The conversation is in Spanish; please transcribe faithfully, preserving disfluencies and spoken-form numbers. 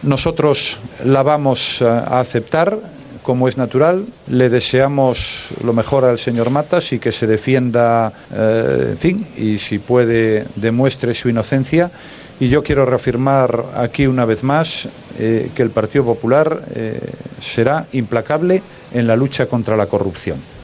Nosotros la vamos a aceptar, como es natural. Le deseamos lo mejor al señor Matas y que se defienda, eh, en fin, y si puede demuestre su inocencia. Y yo quiero reafirmar aquí una vez más eh, que el Partido Popular eh, será implacable en la lucha contra la corrupción.